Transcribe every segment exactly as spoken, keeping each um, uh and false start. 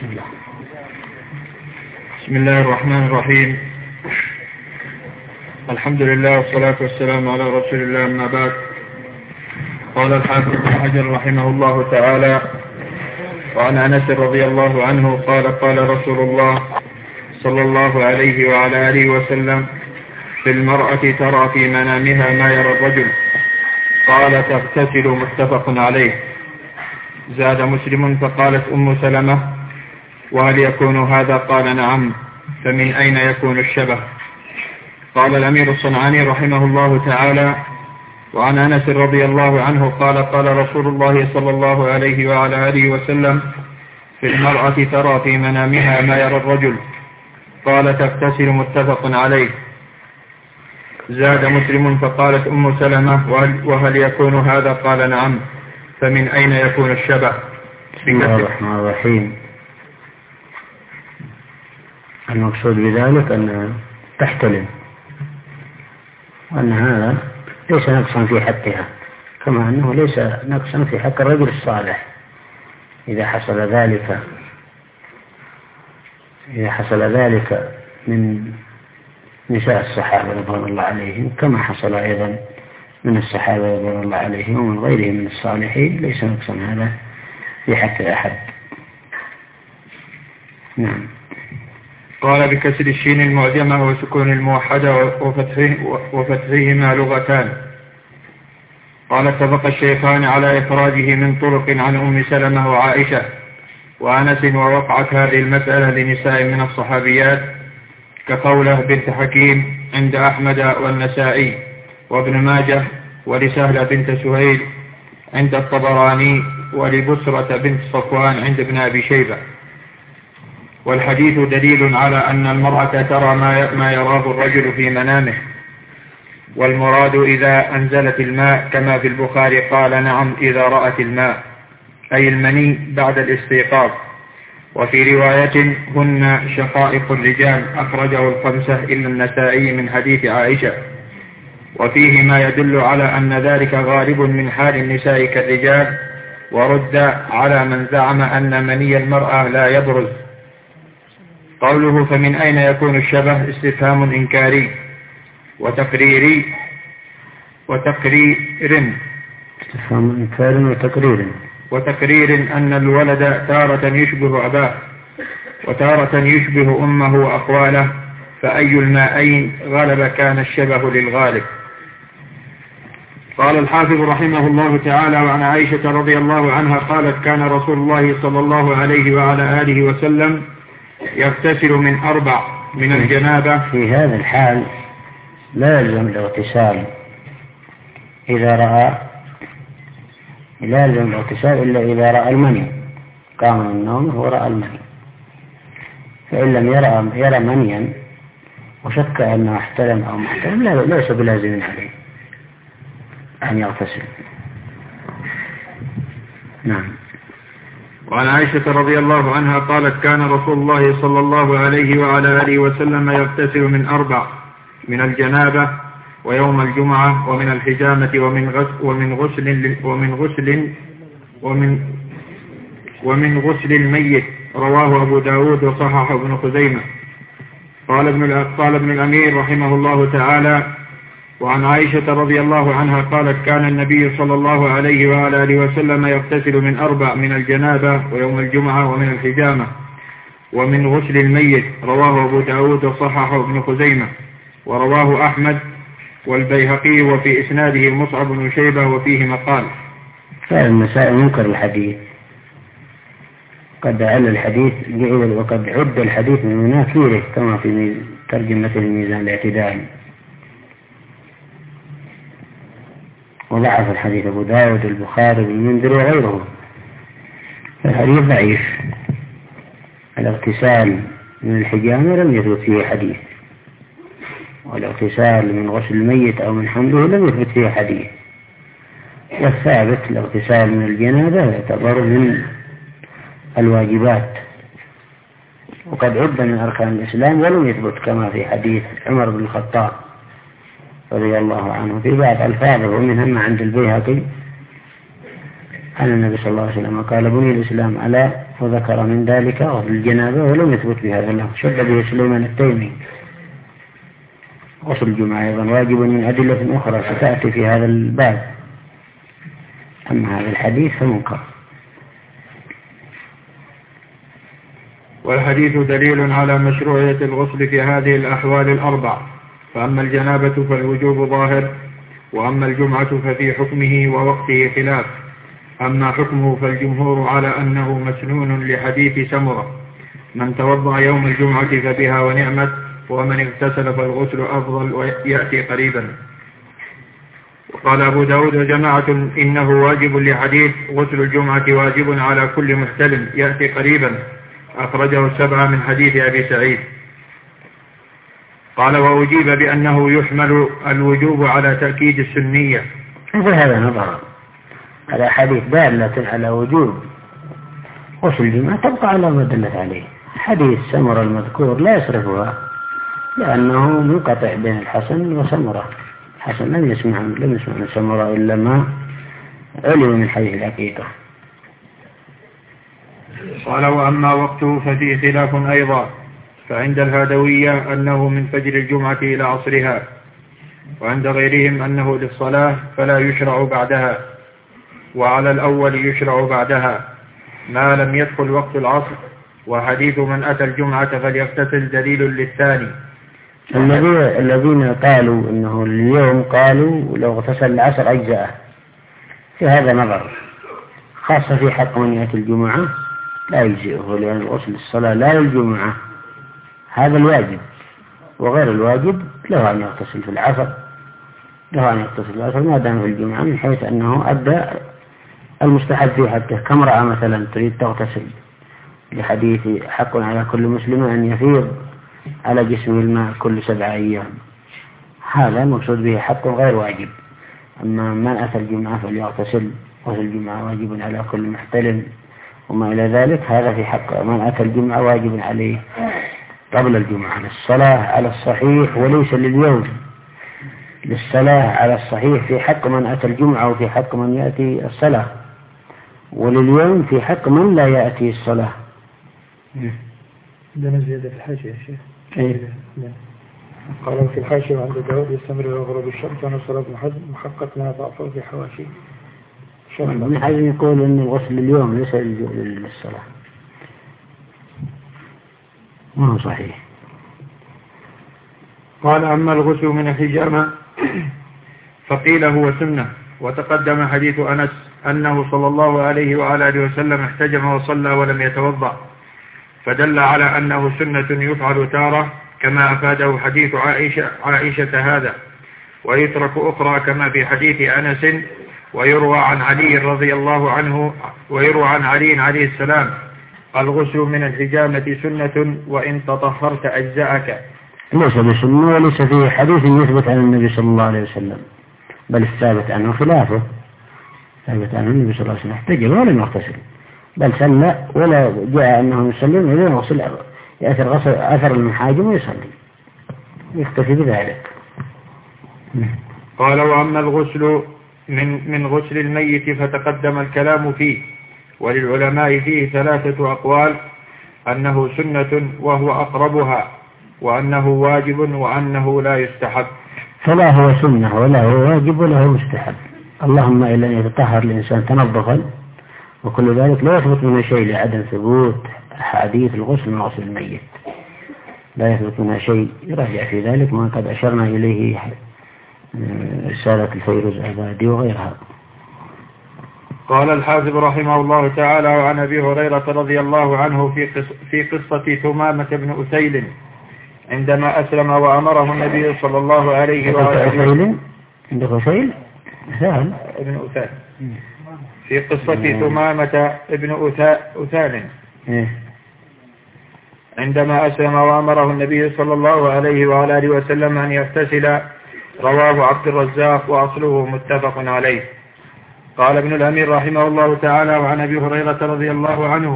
بسم الله. بسم الله الرحمن الرحيم. الحمد لله والصلاة والسلام على رسول الله، أما بعد. قال الحافظ ابن حجر رحمه الله تعالى: وعن أنس رضي الله عنه قال: قال رسول الله صلى الله عليه وعلى آله وسلم: في المرأة ترى في منامها ما يرى الرجل. قال: تغتسل. متفق عليه. زاد مسلم: فقالت أم سلمة: وهل يكون هذا؟ قال: نعم. فمن أين يكون الشبه؟ قال الأمير الصنعاني رحمه الله تعالى: وعن أنس رضي الله عنه قال: قال رسول الله صلى الله عليه وعلى آله وسلم: في المرأة ترى في منامها ما يرى الرجل. قال: تغتسل. متفق عليه. زاد مسلم: فقالت أم سلمة: وهل يكون هذا؟ قال: نعم. فمن أين يكون الشبه؟ بسم الله الرحمن الرحيم. المقصود بذلك أن تحتلم، وأن هذا ليس نقصا في حقها، كما أنه ليس نقصا في حق الرجل الصالح إذا حصل ذلك إذا حصل ذلك من نساء الصحابة رضوان الله عليهم، كما حصل أيضا من الصحابة رضوان الله عليهم ومن غيرهم من الصالحين، ليس نقصا هذا في حق أحد. نعم. قال: بكسر الشين المعجمة وسكون الموحدة وفتحهما لغتان. قال: اتفق الشيخان على إخراجه من طرق عن أم سلمة وعائشة وأنس، ووقعت هذه المسألة لنساء من الصحابيات كقولة بنت حكيم عند أحمد والنسائي وابن ماجه، ولسهلة بنت سهيل عند الطبراني، ولبسرة بنت صفوان عند ابن أبي شيبة. والحديث دليل على أن المرأة ترى ما يراه الرجل في منامه، والمراد إذا أنزلت الماء، كما في البخاري قال: نعم إذا رأت الماء، أي المني بعد الاستيقاظ. وفي رواية: هن شقائق الرجال، أخرجه الخمسة إلا النسائي من حديث عائشة. وفيه ما يدل على أن ذلك غالب من حال النساء كالرجال، ورد على من زعم أن مني المرأة لا يبرز. قوله: فمن أين يكون الشبه؟ استفهام إنكاري وتقريري وتقرير استفهام إنكار وتقرير وتقرير أن الولد تارة يشبه أباه وتارة يشبه أمه وأخواله، فأي الماءين غلب كان الشبه للغالب. قال الحافظ رحمه الله تعالى: وعن عائشة رضي الله عنها قالت: كان رسول الله صلى الله عليه وعلى آله وسلم يغتسل من أربع: من الجنابة. في هذا الحال لا يلزم الاغتسال إذا رأى لا يلزم الاغتسال إلا إذا رأى المني، قام من النوم ورأى المني. فإن لم يرى يرى منيا وشك أنه احتلم أو محتلم، لا ليس بلازم عليه أن يغتسل. نعم. وعن عائشة رضي الله عنها قالت: كان رسول الله صلى الله عليه وعلى آله وسلم يغتسل من أربع: من الجنابة، ويوم الجمعة، ومن الحجامة، ومن غسل ومن غسل ومن غسل ومن ومن غسل الميت. رواه أبو داود وصححه ابن خزيمة. قال ابن قال ابن الأمير رحمه الله تعالى: وعن عائشة رضي الله عنها قالت: كان النبي صلى الله عليه وعلى آله وسلم يغتسل من أربع: من الجنابة، ويوم الجمعة، ومن الحجامة، ومن غسل الميت. رواه أبو داود وصححه ابن خزيمة، ورواه أحمد والبيهقي، وفي إسناده مصعب بن شيبة، وفيه مقال. فعلا النسائي منكر الحديث، قد عل الحديث وقد عد الحديث من مناكيره، كما في ترجمة الميزان الاعتدال. وضعف الحديث أبو داود البخاري والمنذر وغيره. الحديث ضعيف. الاغتسال من الحجامة لم يثبت فيه حديث، والاغتسال من غسل الميت أو من حمله لم يثبت فيه حديث. والثابت الاغتسال من الجنابة يعتبر من الواجبات، وقد عد من أركان الإسلام ولم يثبت، كما في حديث عمر بن الخطاب رضي الله عنه في بعض ألفاظه، ومنها ما عند البيهقي أن النبي صلى الله عليه وسلم قال بني الإسلام على وذكر من ذلك غسل الجنابة ولم يثبت بهذا اللفظ، شد به سليمان التيمي. غسل الجمعة أيضا واجب من أدلة أخرى ستأتي في هذا الباب، أما هذا الحديث فمنكر. والحديث دليل على مشروعية الغسل في هذه الأحوال الأربع، فأما الجنابة فالوجوب ظاهر، وأما الجمعة ففي حكمه ووقته خلاف. أما حكمه فالجمهور على أنه مسنون لحديث سمرة: من توضأ يوم الجمعة فبها ونعمت، ومن اغتسل فالغسل أفضل ويأتي قريبا. وقال أبو داود وجماعة إنه واجب لحديث غسل الجمعة واجب على كل محتلم يأتي قريبا، أخرجه السبعة من حديث أبي سعيد. قال وأجيب بأنه يحمل الوجوب على تأكيد السنية. هذا نظر على حديث دالة على وجوب غسل الجمعة تبقى على ما دلت عليه. حديث سمرة المذكور لا يصرفها لأنه منقطع بين الحسن وسمرة. الحسن لم يسمع لم يسمع من سمرة إلا ما علم من حديث العقيقة. قال وأما وقته ففيه خلاف أيضا، فعند الهادوية أنه من فجر الجمعة إلى عصرها، وعند غيرهم أنه للصلاة فلا يشرع بعدها، وعلى الأول يشرع بعدها ما لم يدخل وقت العصر. وحديث من أتى الجمعة فليغتسل دليل للثاني. الذين قالوا إنه اليوم قالوا لو اغتسل العصر أجزاءه، في هذا نظر، خاصة في حق من يأتي الجمعة لا يجزئه، لأن الغسل الصلاة لا للجمعة، هذا الواجب، وغير الواجب له أن يغتسل في العصر، له أن يغتسل في العصر ما دام في الجمعة، من حيث أنه أدى المستحب في حقه. كامرأة مثلا تريد تغتسل لحديث حق على كل مسلم أن يفيض على جسمه الماء كل سبع أيام، هذا المقصود به حق غير واجب. أما من أتى الجمعة فليغتسل، غسل الجمعة واجب على كل محتلم وما إلى ذلك، هذا في حق من أتى الجمعة واجب عليه قبل الجمعة. للصلاة على الصحيح وليس لليوم، للصلاة على الصحيح في حق من أتى الجمعة وفي حق من يأتي الصلاة، ولليوم في حق من لا يأتي الصلاة. عندنا زيادة في الحاشية يا شيخ. إيه؟ قال في الحاشية عند داود يستمر إلى غروب الشمس وأن الصلاة محقق لها ضعفه في حواشي. من حيث يقول أن الغسل اليوم ليس للصلاة، ما هو صحيح. قال أما الغسل من الحجامة فقيل هو سنة، وتقدم حديث أنس أنه صلى الله عليه وعلى آله وسلم احتجم وصلى ولم يتوضأ، فدل على أنه سنة يفعل تارة، كما أفاده حديث عائشة, عائشة هذا، ويترك أخرى كما في حديث أنس. ويروى عن علي رضي الله عنه ويروى عن علي عليه السلام الغسل من الحجامة سنة وإن تطهرت أجزاءك. ليس بسنة وليس فيه حديث يثبت عن النبي صلى الله عليه وسلم، بل الثابت عنه خلافه. ثابت عنه النبي صلى الله عليه وسلم احتجب ولم يغتسل، بل صلى ولا جاء أنه يسلم ولا يغسل، يأثر غسل أثر المحاجم ويصلي يكتفي بذلك. قال وأما الغسل من من غسل الميت فتقدم الكلام فيه، وللعلماء فيه ثلاثة أقوال: أنه سنة وهو أقربها، وأنه واجب، وأنه لا يستحب. فلا هو سنة ولا هو واجب ولا هو مستحب، اللهم إلا أن يتطهر الإنسان تنظفا، وكل ذلك لا يثبت منه شيء لعدم ثبوت حديث الغسل من غسل الميت، لا يثبت منها شيء. يرجع في ذلك ما قد أشرنا إليه رسالة الفيروز عبادي وغيرها. قال الحافظ رحمه الله تعالى: وعن أبي هريرة رضي الله عنه في في قصة ثمامة بن أسيل عندما أسلم وأمره النبي صلى الله عليه وسلم. عندك أسيل؟ أسال ابن أسال. في قصة ثمامة بن أسال عندما أسلم وأمره النبي صلى الله عليه وعلى آله وسلم أن يغتسل، رواه عبد الرزاق وأصله متفق عليه. قال ابن الأمير رحمه الله تعالى: وعن أبي هريرة رضي الله عنه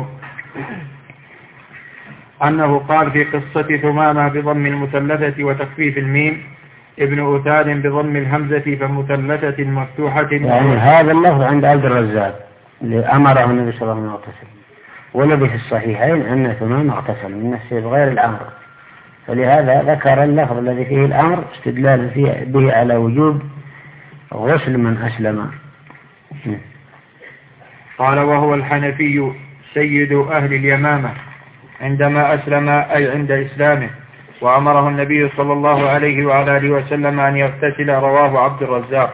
أنه قال في قصة ثمامة بضم المثلثة وتخفيف الميم، ابن أثال بضم الهمزة فمثلثة مفتوحة. يعني هذا اللفظ عند عبد الرزاق، أمره النبي صلى الله عليه وسلم يغتسل، والذي في الصحيحين أن ثمان اغتسل من نفسه بغير الأمر، فلهذا ذكر اللفظ الذي فيه الأمر استدلالا به على وجوب غسل من أسلم. قال وهو الحنفي سيد أهل اليمامة عندما أسلم أي عند إسلامه، وأمره النبي صلى الله عليه وعلى آله وسلم أن يغتسل، رواه عبد الرزاق.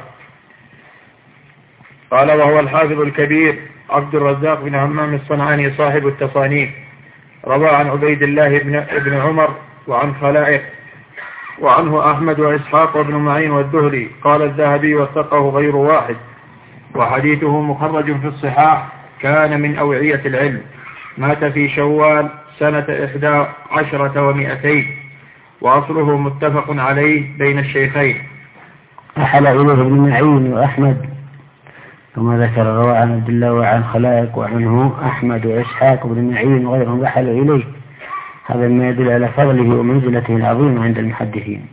قال وهو الحافظ الكبير عبد الرزاق بن همام الصنعاني صاحب التصانيف، روى عن عبيد الله بن, ابن عمر وعن خلائق، وعنه أحمد وإسحاق وابن معين والدهري. قال الذهبي وثقه غير واحد، وحديثه مخرج في الصحاح، كان من أوعية العلم، مات في شوال سنة إحدى عشرة ومئتين، وأصله متفق عليه بين الشيخين. أحل إليه ابن معين وأحمد كما ذكر، روى عن عبد الله وعن خلائق، وعنه أحمد وإسحاق وابن معين وغيرهم أحل إليه. هذا ما يدل على فضله ومنزلته العظيمة عند المحدثين.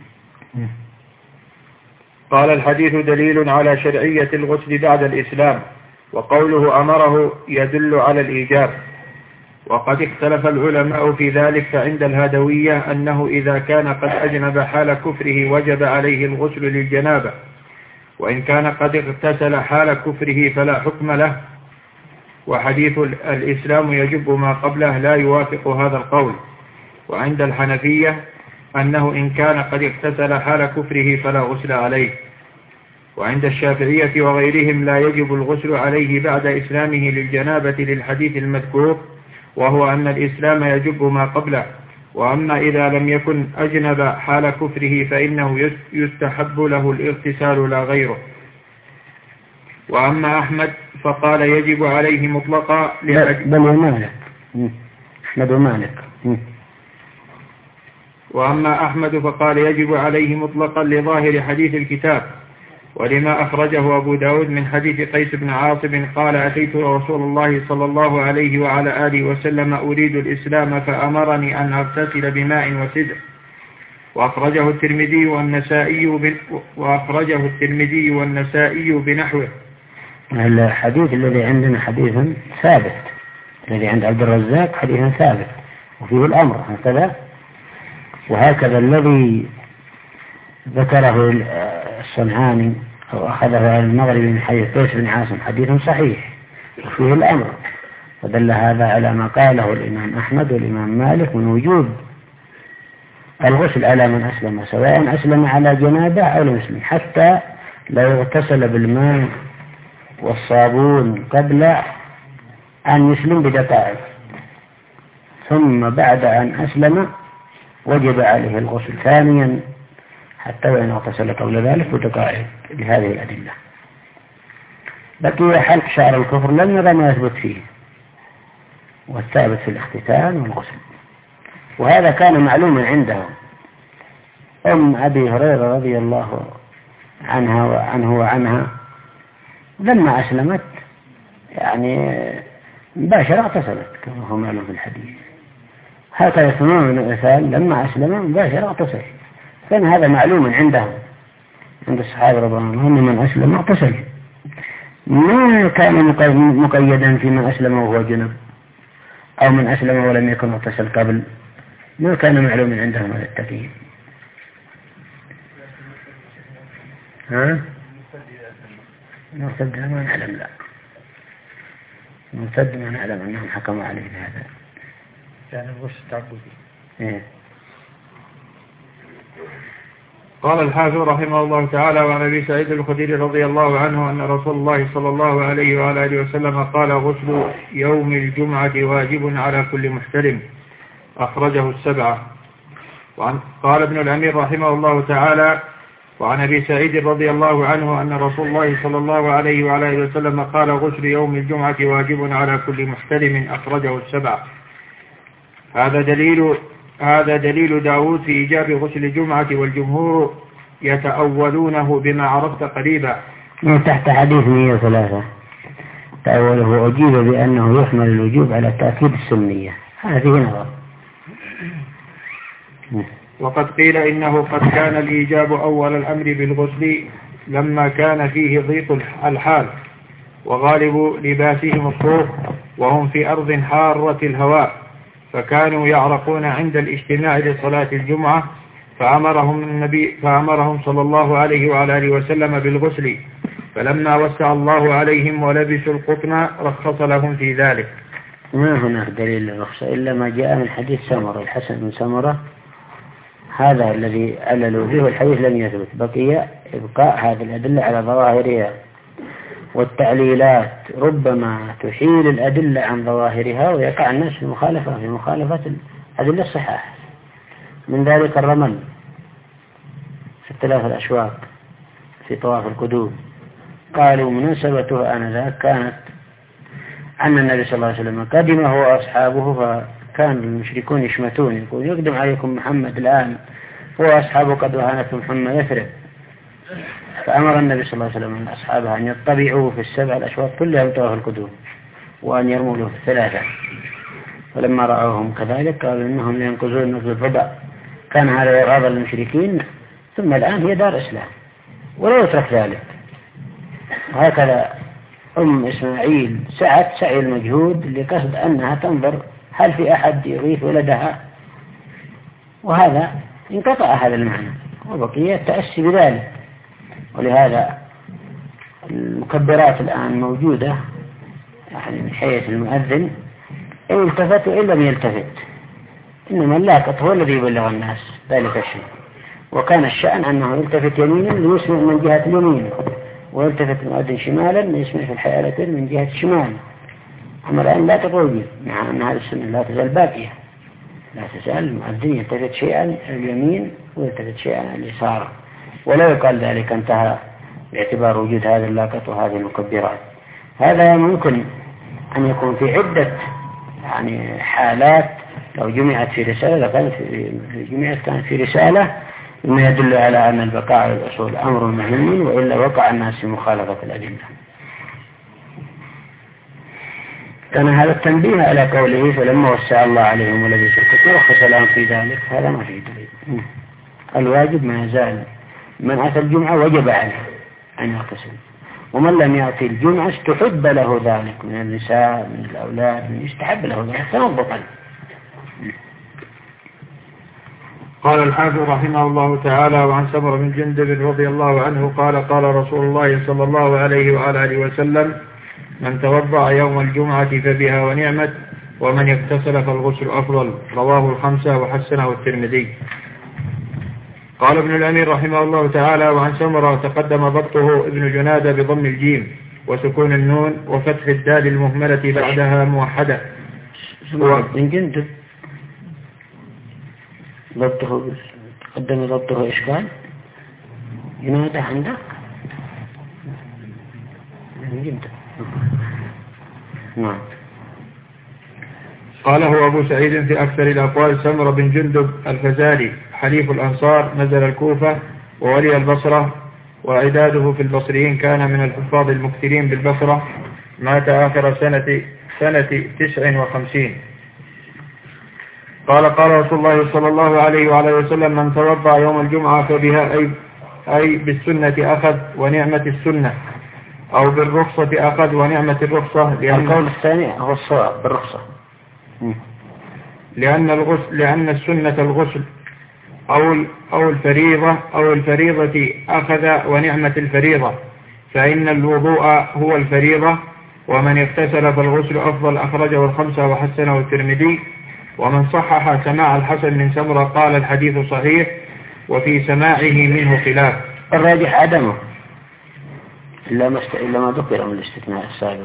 قال الحديث دليل على شرعية الغسل بعد الإسلام، وقوله أمره يدل على الإيجاب، وقد اختلف العلماء في ذلك، فعند الهدوية أنه إذا كان قد أجنب حال كفره وجب عليه الغسل للجنابة، وإن كان قد اغتسل حال كفره فلا حكم له، وحديث الإسلام يجب ما قبله لا يوافق هذا القول. وعند الحنفية أنه إن كان قد اغتسل حال كفره فلا غسل عليه. وعند الشافعية وغيرهم لا يجب الغسل عليه بعد إسلامه للجنابة للحديث المذكور، وهو أن الإسلام يجب ما قبله. وأما إذا لم يكن أجنب حال كفره فإنه يستحب له الاغتسال لا غيره. وأما أحمد فقال يجب عليه مطلقا بل ومالك أحمد ومالك وأما أحمد فقال يجب عليه مطلقا لظاهر حديث الكتاب، ولما أخرجه أبو داود من حديث قيس بن عاصم قال أتيت رسول الله صلى الله عليه وعلى آله وسلم أريد الإسلام فأمرني أن أغتسل بماء وسدر. وأخرجه الترمذي والنسائي وأخرجه الترمذي والنسائي بنحوه. الحديث الذي عندنا حديث ثابت، الذي عند عبد الرزاق حديث ثابت وفيه الأمر هكذا، وهكذا الذي ذكره الصنعاني أو أخذه المغربي من حديث قيس بن عاصم حديث صحيح وفيه الأمر، ودل هذا على ما قاله الإمام أحمد والإمام مالك من وجوب الغسل على من أسلم، سواء أسلم على جنابه أو لم يسلم، حتى لو اغتسل بالماء والصابون قبل أن يسلم بدقائق، ثم بعد أن أسلم وجب عليه الغسل ثانيا حتى وإن اغتسل قبل ذلك بدقائق، بهذه الأدلة. بقي حلق شعر الكفر لم يرى ما يثبت فيه، والثابت في الاختتان والغسل، وهذا كان معلوما عندهم. أم أبي هريرة رضي الله عنها وعنه وعنها لما أسلمت يعني مباشرة اغتسلت كما هو معلوم في الحديث، هكذا تمام بن عثال لما أسلم مباشرة اغتسل، كان هذا معلوما عندهم عند الصحابة رضي الله عنهم، من أسلم اغتسل، ما كان مقيدا فيما أسلم وهو جنب أو من أسلم ولم يكن اغتسل قبل، ما كان معلوما عندهم هذا التقييد. ها؟ مرتد ما نعلم، لا مرتد ما نعلم أنهم حكموا عليه بهذا، يعني الغش التعبدي. إيه. قال الحافظ رحمه الله تعالى وعن أبي سعيد الخدري رضي الله عنه أن رسول الله صلى الله عليه وعلى آله وسلم قال غسل يوم الجمعة واجب على كل محتلم، أخرجه السبعة. وعن قال ابن الأمير رحمه الله تعالى وعن أبي سعيد رضي الله عنه أن رسول الله صلى الله عليه وعلى آله وسلم قال غسل يوم الجمعة واجب على كل محتلم، أخرجه السبعة. هذا دليل هذا دليل داود في إيجاب غسل الجمعة، والجمهور يتأولونه بما عرفت قريبا. تحت حديث مئة وثلاثة تأوله أجيب بأنه يحمل الوجوب على تأكيد السنية، هذه نظر. وقد قيل إنه قد كان الإيجاب أول الأمر بالغسل لما كان فيه ضيق الحال، وغالب لباسهم الصوف وهم في أرض حارة الهواء، فكانوا يعرقون عند الاجتماع لصلاة الجمعة، فأمرهم النبي فأمرهم صلى الله عليه وعلى آله وسلم بالغسل، فلما وسع الله عليهم ولبسوا القطن رخص لهم في ذلك. ما هناك دليل للرخصة إلا ما جاء من حديث سمرة، الحسن بن سمرة هذا الذي عللوا به، والحديث لم يثبت. بقي إبقاء هذه الأدلة على ظواهرها، والتعليلات ربما تحيل الأدلة عن ظواهرها ويقع الناس في مخالفة في مخالفة الأدلة الصحاح. من ذلك الرمل في الثلاث الأشواق في طواف القدوم، قالوا مناسبته آنذاك كانت أن النبي صلى الله عليه وسلم قدم هو وأصحابه، فكان المشركون يشمتون يقول يقدم عليكم محمد الآن هو أصحابه قد وهانتهم حمى يثرب، فأمر النبي صلى الله عليه وسلم من أصحابه أن يطبعوا في السبع الأشواط كلها طواف القدوم وأن يرموا له في الثلاثة، فلما رأوهم كذلك قالوا إنهم ينقذون في الربع. كان هذا يغاظ المشركين، ثم الآن هي دار إسلام ولا يترك ذلك. وهكذا أم إسماعيل سعت سعي المجهود لقصد أنها تنظر هل في أحد يغيث ولدها، وهذا انقطع هذا المعنى وبقي التأسي بذلك. ولهذا المكبرات الآن موجودة يعني من حيث المؤذن إن التفت وإن لم يلتفت، إنما اللاقط هو الذي يبلغ الناس ذلك الشيء. وكان الشأن أنه يلتفت يمينا ليسمع من جهة اليمين، ويلتفت المؤذن شمالا ليسمع في الحيالة من جهة الشمال. أما الآن لا تقول مع أن هذه السنة لا تزال باقية، لا تزال المؤذن يلتفت شيئا اليمين ويلتفت شيئا اليسار، ولا يقال ذلك انتهى باعتبار وجود هذا اللاقط وهذه المكبرات. هذا ممكن أن يكون في عدة يعني حالات، لو جمعت في رسالة كانت في جمعت كانت في رسالة، مما يدل على أن البقاء على الأصول أمر مهم، وإلا وقع الناس في مخالفة الأدلة. كان هذا التنبيه على قوله فلما وسع الله عليهم ولبسوا القطن رخص لهم في ذلك، هذا ما فيه دليل. الواجب ما يزال من أتى الجمعة وجب عليه أن يغتسل، ومن لم يأتي الجمعة استحب له ذلك من النساء من الأولاد، من يستحب له ذلك تنظفا. قال الحافظ رحمه الله تعالى: وعن سمرة بن جندب رضي الله عنه قال: قال رسول الله صلى الله عليه وعلى آله وسلم: من توضأ يوم الجمعة فبها ونعمت، ومن اغتسل فالغسل أفضل. رواه الخمسة وحسنه الترمذي. قال ابن الأمير رحمه الله تعالى: وعن سمرة تقدم ضبطه ابن جنادة بضم الجيم وسكون النون وفتح الدال المهملة بعدها موحدة. ابن جندب ضبطه تقدم ضبطه إشكال جنادة عندك ابن جندب. نعم. قاله أبو سعيد في أكثر الأقوال: سمرة بن جندب الفزاري حليف الأنصار، نزل الكوفة وولي البصرة، وعداده في البصريين كان من الحفاظ المكثرين بالبصرة، مات آخر سنة سنة تسع وخمسين. قال: قال رسول الله صلى الله عليه وعلى وسلم: من توضأ يوم الجمعة فبها أي, أي بالسنة أخذ ونعمة السنة، أو بالرخصة أخذ ونعمة الرخصة. لأن القول الثاني هو الصواب بالرخصة، لأن الغسل لأن السنة الغسل أو أو الفريضة أو الفريضة أخذ ونعمة الفريضة، فإن الوضوء هو الفريضة، ومن اغتسل فالغسل أفضل. أخرجه الخمسة وحسنه الترمذي. ومن صحح سماع الحسن من سمرة قال: الحديث صحيح، وفي سماعه منه خلاف. الراجح عدمه إلا ما إلا ما ذكر من الاستثناء السابق.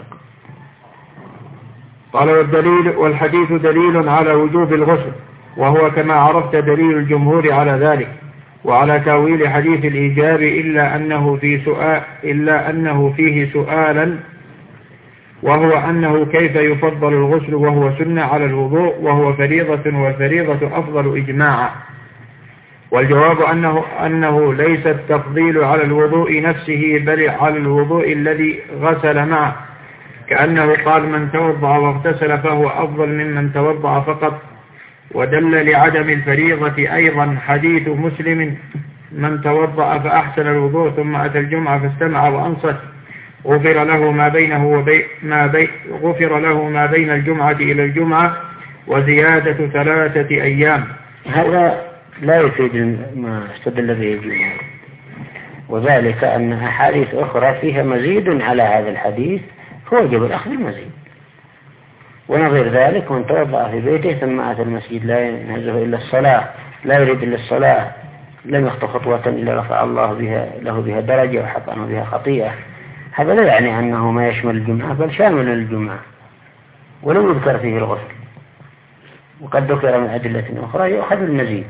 قال: والدليل والحديث دليل على وجوب الغسل، وهو كما عرفت دليل الجمهور على ذلك، وعلى تأويل حديث الإيجاب، إلا أنه في سؤال إلا أنه فيه سؤالا، وهو أنه كيف يفضل الغسل وهو سنة على الوضوء وهو فريضة، والفريضة أفضل إجماعا. والجواب أنه, أنه ليس التفضيل على الوضوء نفسه، بل على الوضوء الذي غسل معه، كأنه قال: من توضأ واغتسل فهو أفضل ممن توضأ فقط. ودل لعدم الفريضة أيضا حديث مسلم: من توضأ فأحسن الوضوء ثم أتى الجمعة فاستمع وأنصت غفر له ما بينه وبين ما بي غفر له ما بين الجمعة إلى الجمعة وزيادة ثلاثة أيام. هذا لا يفيد ما استدل به الجمهور، وذلك أن أحاديث أخرى فيها مزيد على هذا الحديث فوجب الأخذ المزيد. ونظير ذلك من توضأ في بيته ثم أتى المسجد لا ينهزه إلا الصلاة، لا يريد إلا الصلاة، لم يخطو خطوة إلا رفع الله بها له بها درجة وحط عنه بها خطيئة. هذا لا يعني أنه ما يشمل الجمعة، بل شامل الجمعة، ولم يذكر فيه الغسل، وقد ذكر من أدلة أخرى يؤخذ المزيد.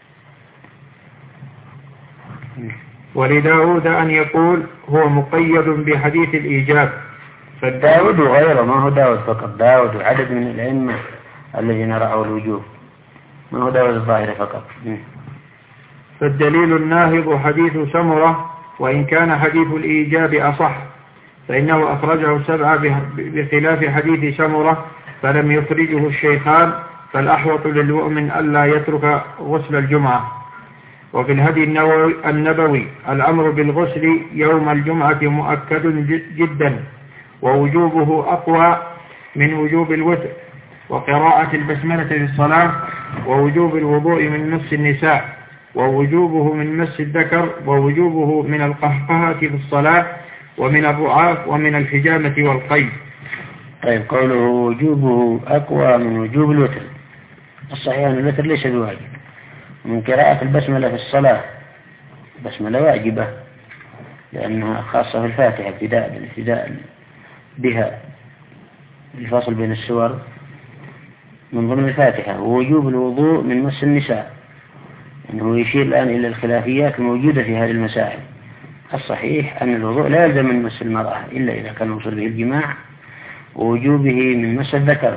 ولداود أن يقول هو مقيد بحديث الإيجاب. فداود وغيره، ما هو داود فقط، داود وعدد من الأئمة الذين رأوا الوجوب، ما هو داود الظاهر فقط. فالدليل الناهض حديث سمرة، وإن كان حديث الإيجاب أصح فإنه أخرجه سبعة بخلاف حديث سمرة فلم يخرجه الشيخان، فالأحوط للمؤمن ألا يترك غسل الجمعة. وفي الهدي النبوي الأمر بالغسل يوم الجمعة مؤكد جدا، ووجوبه أقوى من وجوب الوتر، وقراءة البسملة في الصلاة، ووجوب الوضوء من مس النساء، ووجوبه من مس الذكر، ووجوبه من القهقهة في الصلاة، ومن الرعاف، ومن الحجامة والقيد. طيب، قوله وجوبه أقوى من وجوب الوتر، الصحيح أن الوتر ليس بواجب. من قراءة البسملة في الصلاة، البسملة واجبة لأنها خاصة في الفاتحة، ابتداء بالابتداء بها، الفاصل بين السور من ضمن الفاتحة. ووجوب الوضوء من مس النساء، أنه يشير الآن إلى الخلافيات الموجودة في هذه المسائل. الصحيح أن الوضوء لا يلزم من مس المرأة إلا إذا كان وصل به الجماع، ووجوبه من مس الذكر،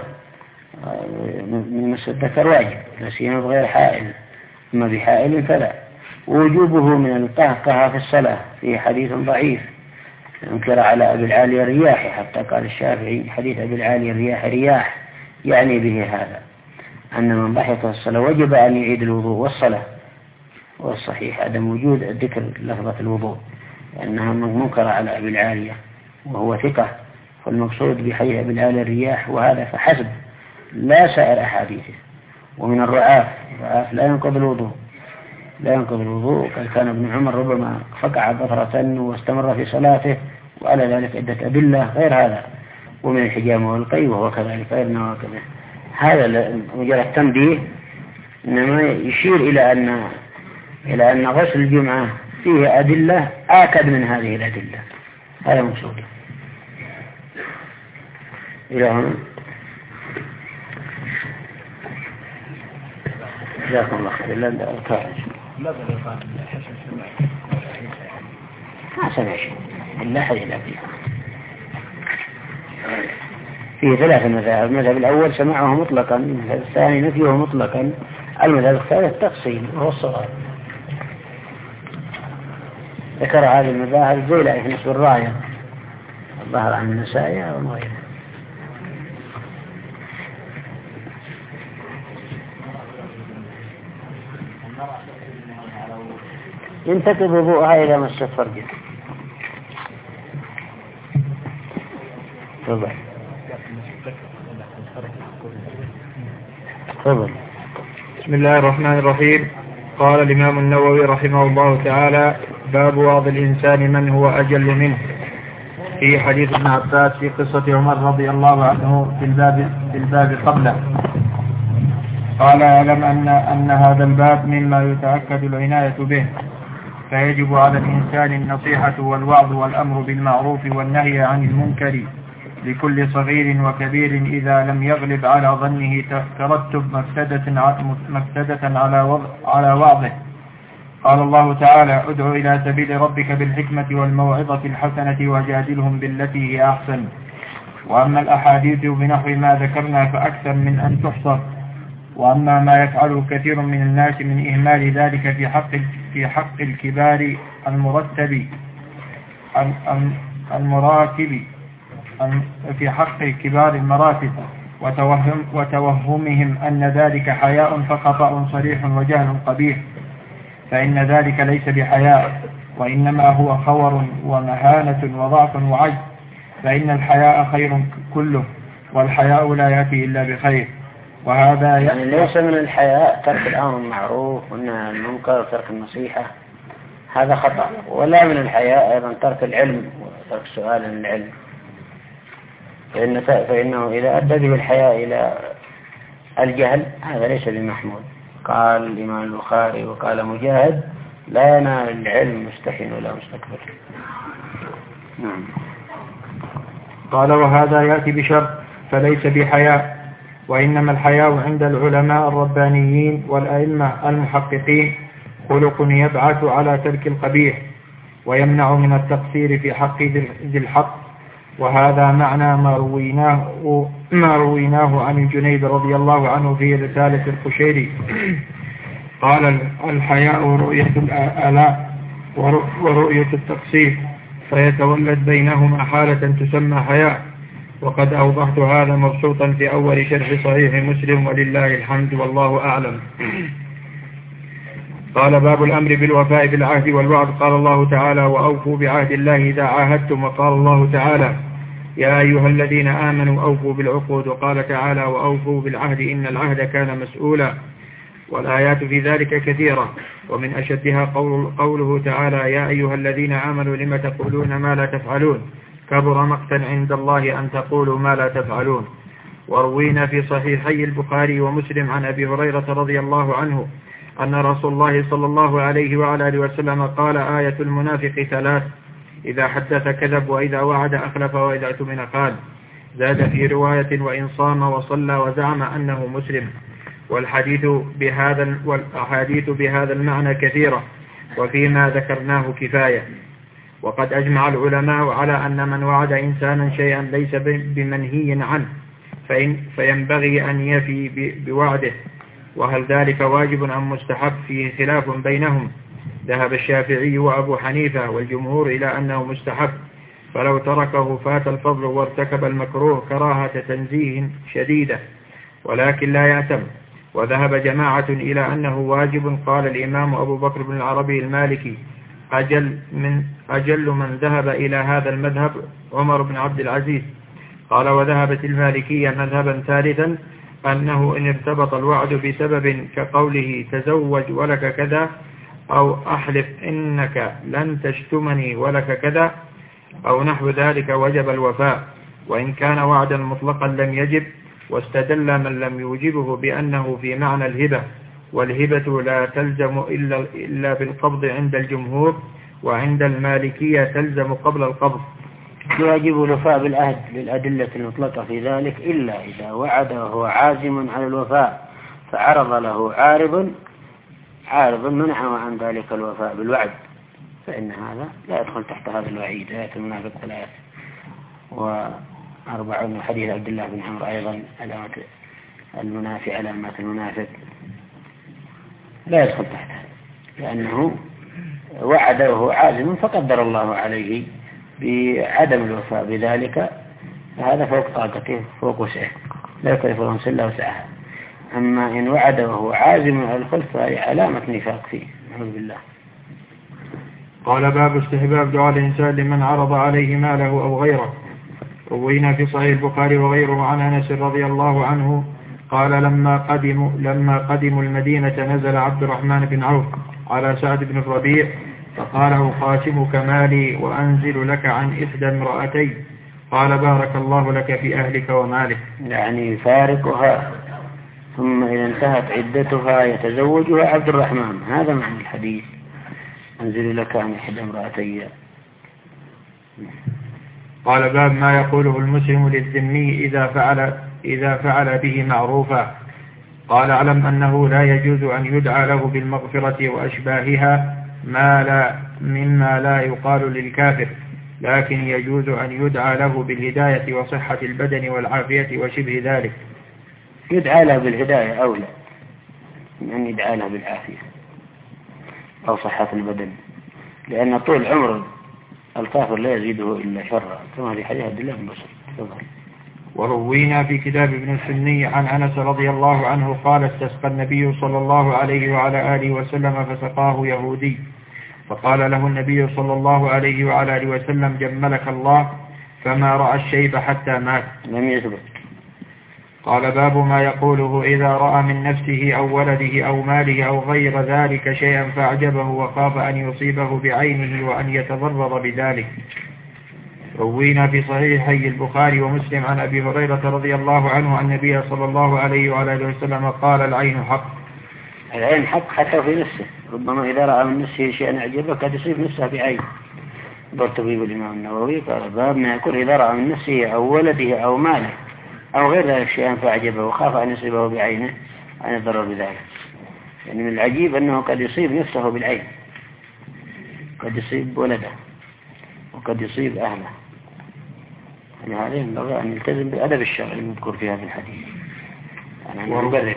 من مس الذكر واجب لا سيما بغير حائل، أما بحائل فلا. ووجوبه من القهقهة في الصلاة في حديث ضعيف انكر على أبي العالي الرياح، حتى قال الشافعي حديث أبي العالي الرياح رياح، يعني به هذا أن من ضحك الصلاة وجب أن يعيد الوضوء والصلاة. والصحيح عدم وجود ذكر لفظة الوضوء لأنها منكر على أبي العالية وهو ثقة، فالمقصود بحديث أبي العالي الرياح وهذا فحسب، لا سائر أحاديثه. ومن الرعاف، الرعاف لا ينقض الوضوء، لا ينقض الوضوء، قال كان ابن عمر ربما فقع ظفرة واستمر في صلاته، وعلى ذلك عدة أدلة غير هذا. ومن الحجام والقي وهو كذلك غير نواقضه. هذا مجرد تنبيه، إنما يشير إلى أن إلى أن غسل الجمعة فيه أدلة آكد من هذه الأدلة، هذا مقصود. إلى هنا جزاكم الله خير. لا لا الكارج ما سمع شيء إلا حديث الأبي. فيه ثلاثة مذاهب، المذهب الأول سمعه مطلقا، المذهب الثاني نفيه مطلقا، المذهب الثالث تفصيل وهو الصواب. ذكر هذه المذاهب زيلة في نسب الراية الظاهر عن النسائي وغيره. ينتقض وضوءها إذا مست فرجه. تفضل تفضل. بسم الله الرحمن الرحيم. قال الإمام النووي رحمه الله تعالى: باب وعظ الإنسان من هو أجل منه، في حديث ابن عباس في قصة عمر رضي الله عنه في الباب, في الباب قبله. قال: اعلم أن, أن هذا الباب مما يتأكد العناية به، فيجب على الإنسان النصيحة والوعظ والأمر بالمعروف والنهي عن المنكر لكل صغير وكبير إذا لم يغلب على ظنه ترتب مفسدة, مفسدة على, على وعظه. قال الله تعالى: ادع إلى سبيل ربك بالحكمة والموعظة الحسنة وجادلهم بالتي هي أحسن. وأما الأحاديث بنحو ما ذكرنا فأكثر من أن تحصر. وأما ما يفعله كثير من الناس من إهمال ذلك في حق في حق الكبار المرتب المراتب في حق كبار المراتب وتوهم وتوهمهم أن ذلك حياء فخطأ صريح وجهل قبيح، فإن ذلك ليس بحياء، وإنما هو خور ومهانة وضعف وعجز، فإن الحياء خير كله، والحياء لا يأتي إلا بخير. وهذا يعني ليس من الحياء ترك الأمر المعروف والنهي عن المنكر وترك النصيحة، هذا خطأ. ولا من الحياء أيضا ترك العلم وترك السؤال عن العلم، فإن فإنه إذا أدى به الحياء إلى الجهل هذا ليس بمحمود. قال الإمام البخاري وقال مجاهد: لا ينال العلم مستحين ولا مستكبر. نعم. قال: وهذا يأتي بشر فليس بحياء، وإنما الحياء عند العلماء الربانيين والأئمة المحققين خلق يبعث على ترك القبيح ويمنع من التقصير في حق ذي الحق. وهذا معنى ما رويناه, ما رويناه عن الجنيد رضي الله عنه في رسالة القشيري. قال: الحياء رؤية الآلاء ورؤية التقصير، فيتولد بينهما حالة تسمى حياء. وقد أوضحت هذا مبسوطا في أول شرح صحيح مسلم، ولله الحمد والله أعلم. قال: باب الأمر بالوفاء بالعهد والوعد. قال الله تعالى: وأوفوا بعهد الله إذا عاهدتم. وقال الله تعالى: يا أيها الذين آمنوا أوفوا بالعقود. وقال تعالى: وأوفوا بالعهد إن العهد كان مسؤولا. والآيات في ذلك كثيرة، ومن أشدها قول قوله تعالى: يا أيها الذين آمنوا لم تقولون ما لا تفعلون كبر مقتا عند الله أن تقولوا ما لا تفعلون. وروينا في صحيحي البخاري ومسلم عن أبي هريرة رضي الله عنه أن رسول الله صلى الله عليه وعلى آله وسلم قال: آية المنافق ثلاث: إذا حدث كذب، وإذا وعد أخلف، وإذا اؤتمن خان. زاد في رواية: وإن صام وصلى وزعم أنه مسلم. والحديث بهذا والأحاديث بهذا المعنى كثيرة، وفيما ذكرناه كفاية. وقد أجمع العلماء على أن من وعد إنسانا شيئا ليس بمنهي عنه فإن فينبغي أن يفي بوعده. وهل ذلك واجب أم مستحب فيه خلاف بينهم. ذهب الشافعي وأبو حنيفة والجمهور إلى أنه مستحب، فلو تركه فات الفضل وارتكب المكروه كراهة تنزيه شديدة، ولكن لا يأتم. وذهب جماعة إلى أنه واجب. قال الإمام أبو بكر بن العربي المالكي: أجل من, أجل من ذهب إلى هذا المذهب عمر بن عبد العزيز. قال: وذهبت المالكية مذهبا ثالثا، أنه إن ارتبط الوعد بسبب كقوله تزوج ولك كذا، أو أحلف إنك لن تشتمني ولك كذا، أو نحو ذلك، وجب الوفاء. وإن كان وعدا مطلقا لم يجب. واستدل من لم يوجبه بأنه في معنى الهبة، والهبة لا تلزم إلا, إلا بالقبض عند الجمهور، وعند المالكية تلزم قبل القبض. يجب الوفاء بالعهد للأدلة المطلقة في ذلك، إلا إذا وعد وهو عازم على الوفاء فعرض له عارض عارض منعه عن ذلك الوفاء بالوعد، فإن هذا لا يدخل تحت هذا الوعيد. آية المنافق ثلاث وأربعون حديث عبد الله بن عمرو أيضا علامة المنافق علامات المنافق لا يدخل تحتها، لأنه وعد وهو عازم فقدر الله عليه بعدم الوفاء بذلك، فهذا فوق طاقته فوق وسعه، لا يكلف الله نفسا إلا وسعها. أما إن وعد وهو عازم على الخلف فهي علامة نفاق فيه، نعوذ بالله. قال: باب استحباب دعاء الإنسان لمن عرض عليه ماله أو غيره. روينا في صحيح البخاري وغيره عن أنس رضي الله عنه قال: لما قدموا لما قدموا المدينة نزل عبد الرحمن بن عوف على سعد بن الربيع فقال: أقاسمك مالي وأنزل لك عن إحدى امرأتي. قال: بارك الله لك في أهلك ومالك. يعني فارقها، ثم إذا انتهت عدتها يتزوجها عبد الرحمن، هذا معنى الحديث: أنزل لك عن إحدى امرأتي. قال: باب ما يقوله المسلم للذمي إذا فعل إذا فعل به معروفا. قال: اعلم أنه لا يجوز أن يدعى له بالمغفرة وأشباهها ما لا مما لا يقال للكافر، لكن يجوز أن يدعى له بالهداية وصحة البدن والعافية وشبه ذلك. يدعى له بالهداية أولى من أن يدعى له بالعافية أو صحة البدن، لأن طول عمر الكافر لا يزيده إلا شرا، كما في حديث عبد الله بن مسعود. وروينا في كتاب ابن السني عن أنس رضي الله عنه قال: استسقى النبي صلى الله عليه وعلى آله وسلم فسقاه يهودي، فقال له النبي صلى الله عليه وعلى آله وسلم جملك الله، فما رأى الشيب حتى مات. لم يثبت. قال باب ما يقوله إذا رأى من نفسه أو ولده أو ماله أو غير ذلك شيئا فأعجبه وخاف أن يصيبه بعينه وأن يتضرر بذلك. روينا في صحيحي البخاري ومسلم عن أبي هريرة رضي الله عنه أن النبي صلى الله عليه وعلى آله وسلم قال العين حق. العين حق حتى في نفسه، ربما إذا رأى من نفسه شيئا أعجبه قد يصيب نفسه بعين. برتبي بالإمام النووي قال باب ما يقول إذا رأى من نفسه أو ولده أو ماله أو غير ذلك شيئا فأعجبه وخاف أن يصيبه بعينه أن يضرر بذلك. يعني من العجيب أنه قد يصيب نفسه بالعين، قد يصيب ولده وقد يصيب أهله. يعني هذا ينبغي أن يلتزم بأدب الشرع المذكور في هذا الحديث. يعني وربك.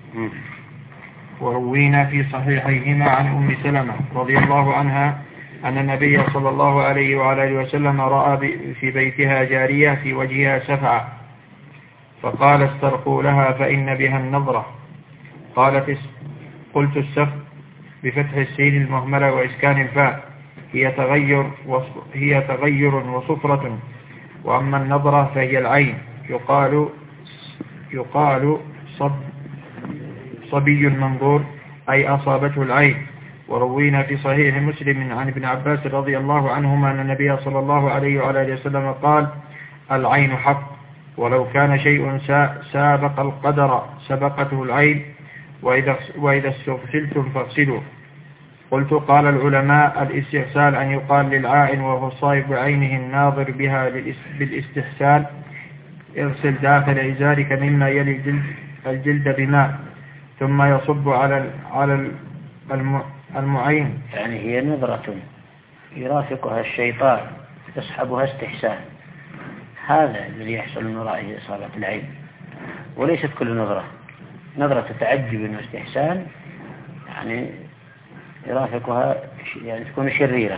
وروينا في صحيحيهما عن أم سلمة رضي الله عنها أن النبي صلى الله عليه وعلى آله وسلم رأى في بيتها جارية في وجهها سفعة، فقال استرقوا لها فإن بها النظرة. قالت قلت السفع بفتح السين المهملة وإسكان الفاء هي تغير هي تغير وصفرة، وأما النظرة فهي العين. يقال يقال صب صبي منظور أي أصابته العين. وروينا في صحيح مسلم عن ابن عباس رضي الله عنهما أن النبي صلى الله عليه وعلى آله وسلم قال العين حق، ولو كان شيء سابق القدر سبقته العين، وإذا, وإذا استغسلتم فاغسلوا. قلت قال العلماء الاستغسال أن يقال للعائن وهو صائب بعينه الناظر بها بالاستحسان اغسل داخل إزارك مما يلي الجلد, الجلد بماء ثم يصب على على المعين. يعني هي نظرة يرافقها الشيطان يصحبها استحسان، هذا الذي يحصل من ورائه إصابة العين، وليست كل نظرة. نظرة تعجب واستحسان يعني يرافقها يعني تكون شريرة.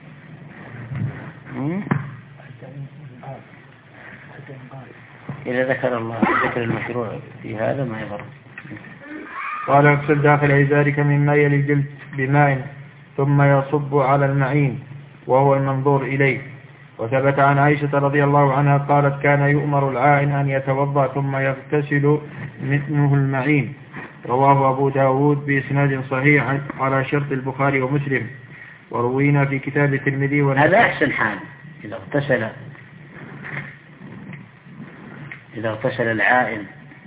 إذا ذكر الله ذكر المشروع في هذا ما يضر. قال اغسل داخل إزارك مما يلي الجلد بماء ثم يصب على المعين وهو المنظور إليه. وثبت عن عائشة رضي الله عنها قالت كان يؤمر العائن أن يتوضأ ثم يغتسل منه المعين. رواه أبو داود بإسناد صحيح على شرط البخاري ومسلم. وروينا في كتاب الترمذي هذا أحسن حال إذا اغتسل إذا اغتسل العائن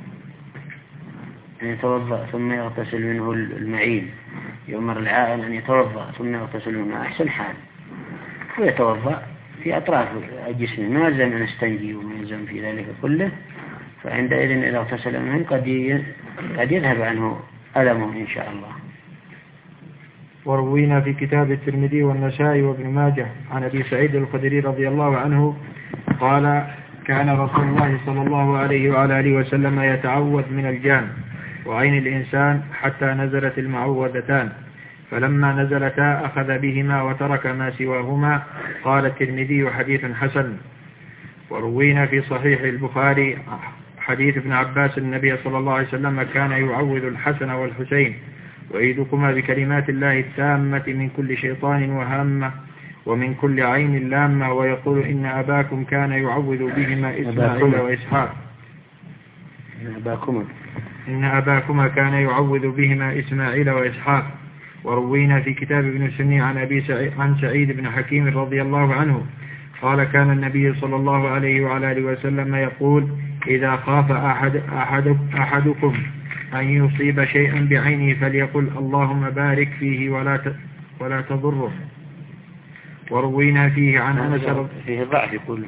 أن يتوضأ ثم يغتسل منه المعين. يؤمر العائن أن يتوضأ ثم يغتسل منه أحسن حال، ويتوضأ في أطراف الجسم، ما يلزم أن يستنجي وما يلزم في ذلك كله. فعندئذ إذا اغتسل منه قد قد يذهب عنه ألمه إن شاء الله. وروينا في كتاب الترمذي والنسائي وابن ماجه عن أبي سعيد الخدري رضي الله عنه قال كان رسول الله صلى الله عليه وعلى آله وسلم يتعوذ من الجان وعين الإنسان حتى نزلت المعوذتان، فلما نزلتا أخذ بهما وترك ما سواهما. قال الترمذي حديث حسن. وروينا في صحيح البخاري حديث ابن عباس النبي صلى الله عليه وسلم كان يعوذ الحسن والحسين وأعيذكما بكلمات الله التامة من كل شيطان وهامة ومن كل عين لامة، ويقول إن أباكم كان يعوذ بهما إسماعيل وإسحاق. إن أباكما إن أباكما كان يعوذ بهما إسماعيل وإسحاق. وروينا في كتاب ابن سني عن أبي سعيد عن سعيد بن حكيم رضي الله عنه قال كان النبي صلى الله عليه وعلى آله وسلم يقول إذا خاف أحد أحد أحدكم أن يصيب شيئا بعينه فليقل اللهم بارك فيه ولا ولا تضره. وروينا فيه عن أنس فيه ضعف يقول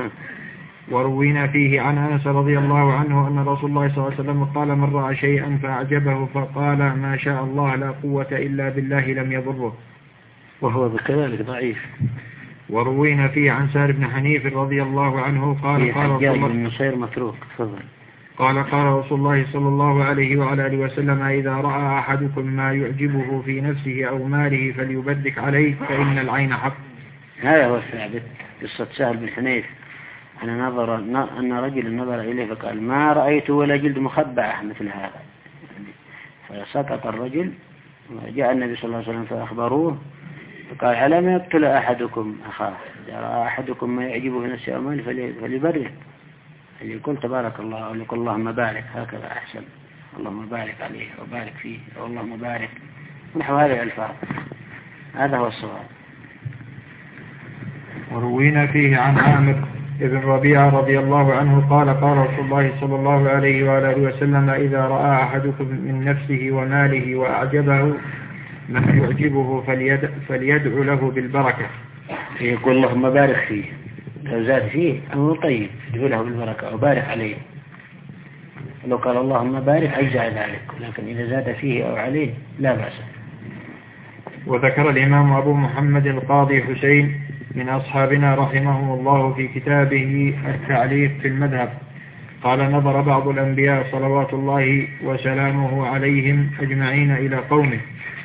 وروينا فيه عن أنس رضي الله عنه أن رسول الله صلى الله عليه وسلم قال من رأى شيئا فأعجبه فقال ما شاء الله لا قوة إلا بالله لم يضره، وهو بكذلك ضعيف. وروينا فيه عن سار بن حنيف رضي الله عنه قال قال رسول الله النصير متروك تفضل قال قال رسول الله صلى الله عليه وعلى آله وسلم إذا رأى أحدكم ما يعجبه في نفسه أو ماله فليبدك عليه فإن العين حق. هذا هو الثابت قصة سهل بن حنيف أن نظر أن رجل نظر إليه فقال ما رأيت ولا جلد مخبعة مثل هذا، فسقط الرجل وجاء النبي صلى الله عليه وسلم فأخبروه قال على ما يقتل أحدكم أخاه، إذا رأى أحدكم ما يعجبه من الشيء مال فليبرر، فليقول تبارك الله أو يقول اللهم بارك، هكذا أحسن، اللهم بارك عليه أو بارك فيه أو اللهم بارك، ونحو هذه الألفاظ، هذا هو الصواب. وروينا فيه عن عامر ابن ربيعة رضي الله عنه قال قال رسول الله صلى الله عليه وآله وسلم إذا رأى أحدكم من نفسه وماله وأعجبه من يعجبه فليد فليدعو له بالبركة، يقول اللهم بارك فيه، لو زاد فيه أمر طيب يدعو له بالبركة أو بارك عليه، لو قال اللهم بارك أجزع ذلك، لكن إذا زاد فيه أو عليه لا بأس. وذكر الإمام أبو محمد القاضي حسين من أصحابنا رحمه الله في كتابه التعليق في المذهب قال نظر بعض الأنبياء صلوات الله وسلامه عليهم أجمعين إلى قومه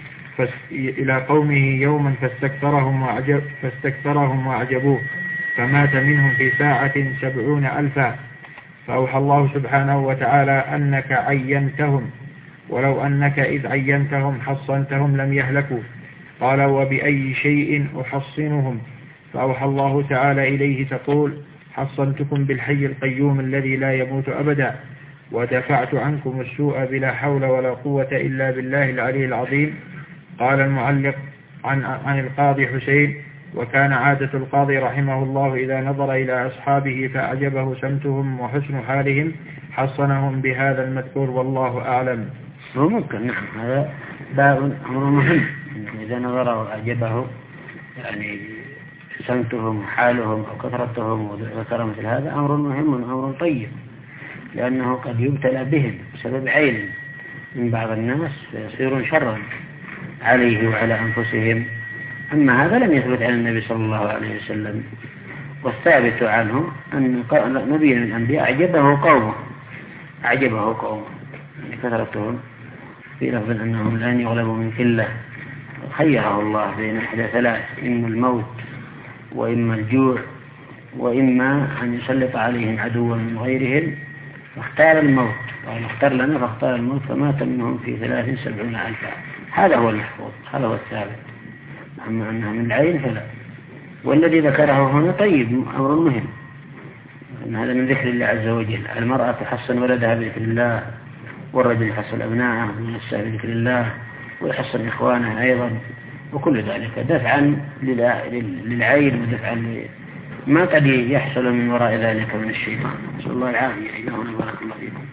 إلى قومه يوما فاستكثرهم وأعجب فاستكثرهم وأعجبوه فمات منهم في ساعة سبعون ألفا، فأوحى الله سبحانه وتعالى أنك عينتهم، ولو أنك إذ عينتهم حصنتهم لم يهلكوا. قال وبأي شيء أحصنهم؟ فأوحى الله تعالى إليه تقول حصنتكم بالحي القيوم الذي لا يموت أبدا، ودفعت عنكم السوء بلا حول ولا قوة إلا بالله العلي العظيم. قال المعلق عن, عن القاضي حسين وكان عادة القاضي رحمه الله إذا نظر إلى أصحابه فأعجبه سمتهم وحسن حالهم حصنهم بهذا المذكور والله أعلم. هو ممكن نعم، هذا باب أمر مهم، إذا نظر وأعجبه يعني سمتهم وحالهم أو كثرتهم وذكر مثل هذا أمر مهم وأمر طيب، لأنه قد يبتلى بهم بسبب عين من بعض الناس فيصيرون شرا عليه وعلى أنفسهم. أما هذا لم يثبت عن النبي صلى الله عليه وسلم، والثابت عنه أن نبي من الأنبياء أعجبه قومه أعجبه قومه يعني كثرتهم، في لفظ أنهم لن يغلبوا من قلة. خيره الله بين إحدى ثلاث، إما الموت وإما الجوع وإما أن يسلط عليهم عدوا من غيرهم، فاختار الموت، قال اختار لنا فاختار الموت فمات منهم في ثلاث سبعون ألفا. هذا هو المحفوظ، هذا هو الثابت. أما أنها من العين فلا. والذي ذكره هنا طيب أمر مهم، أن هذا من ذكر الله عز وجل. المرأة تحصن ولدها بذكر الله، والرجل يحصن أبناءه بنفسه بذكر الله، ويحصن إخوانه أيضا، وكل ذلك دفعا للعين ودفعا ما قد يحصل من وراء ذلك من الشيطان. نسأل الله العافية. إلهنا بارك الله فيكم.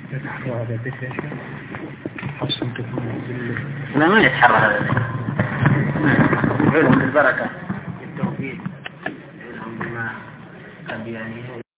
لا ما يتحرى هذا يفعلهم بالبركة بالتوفيق، يفعلهم بما قد يعني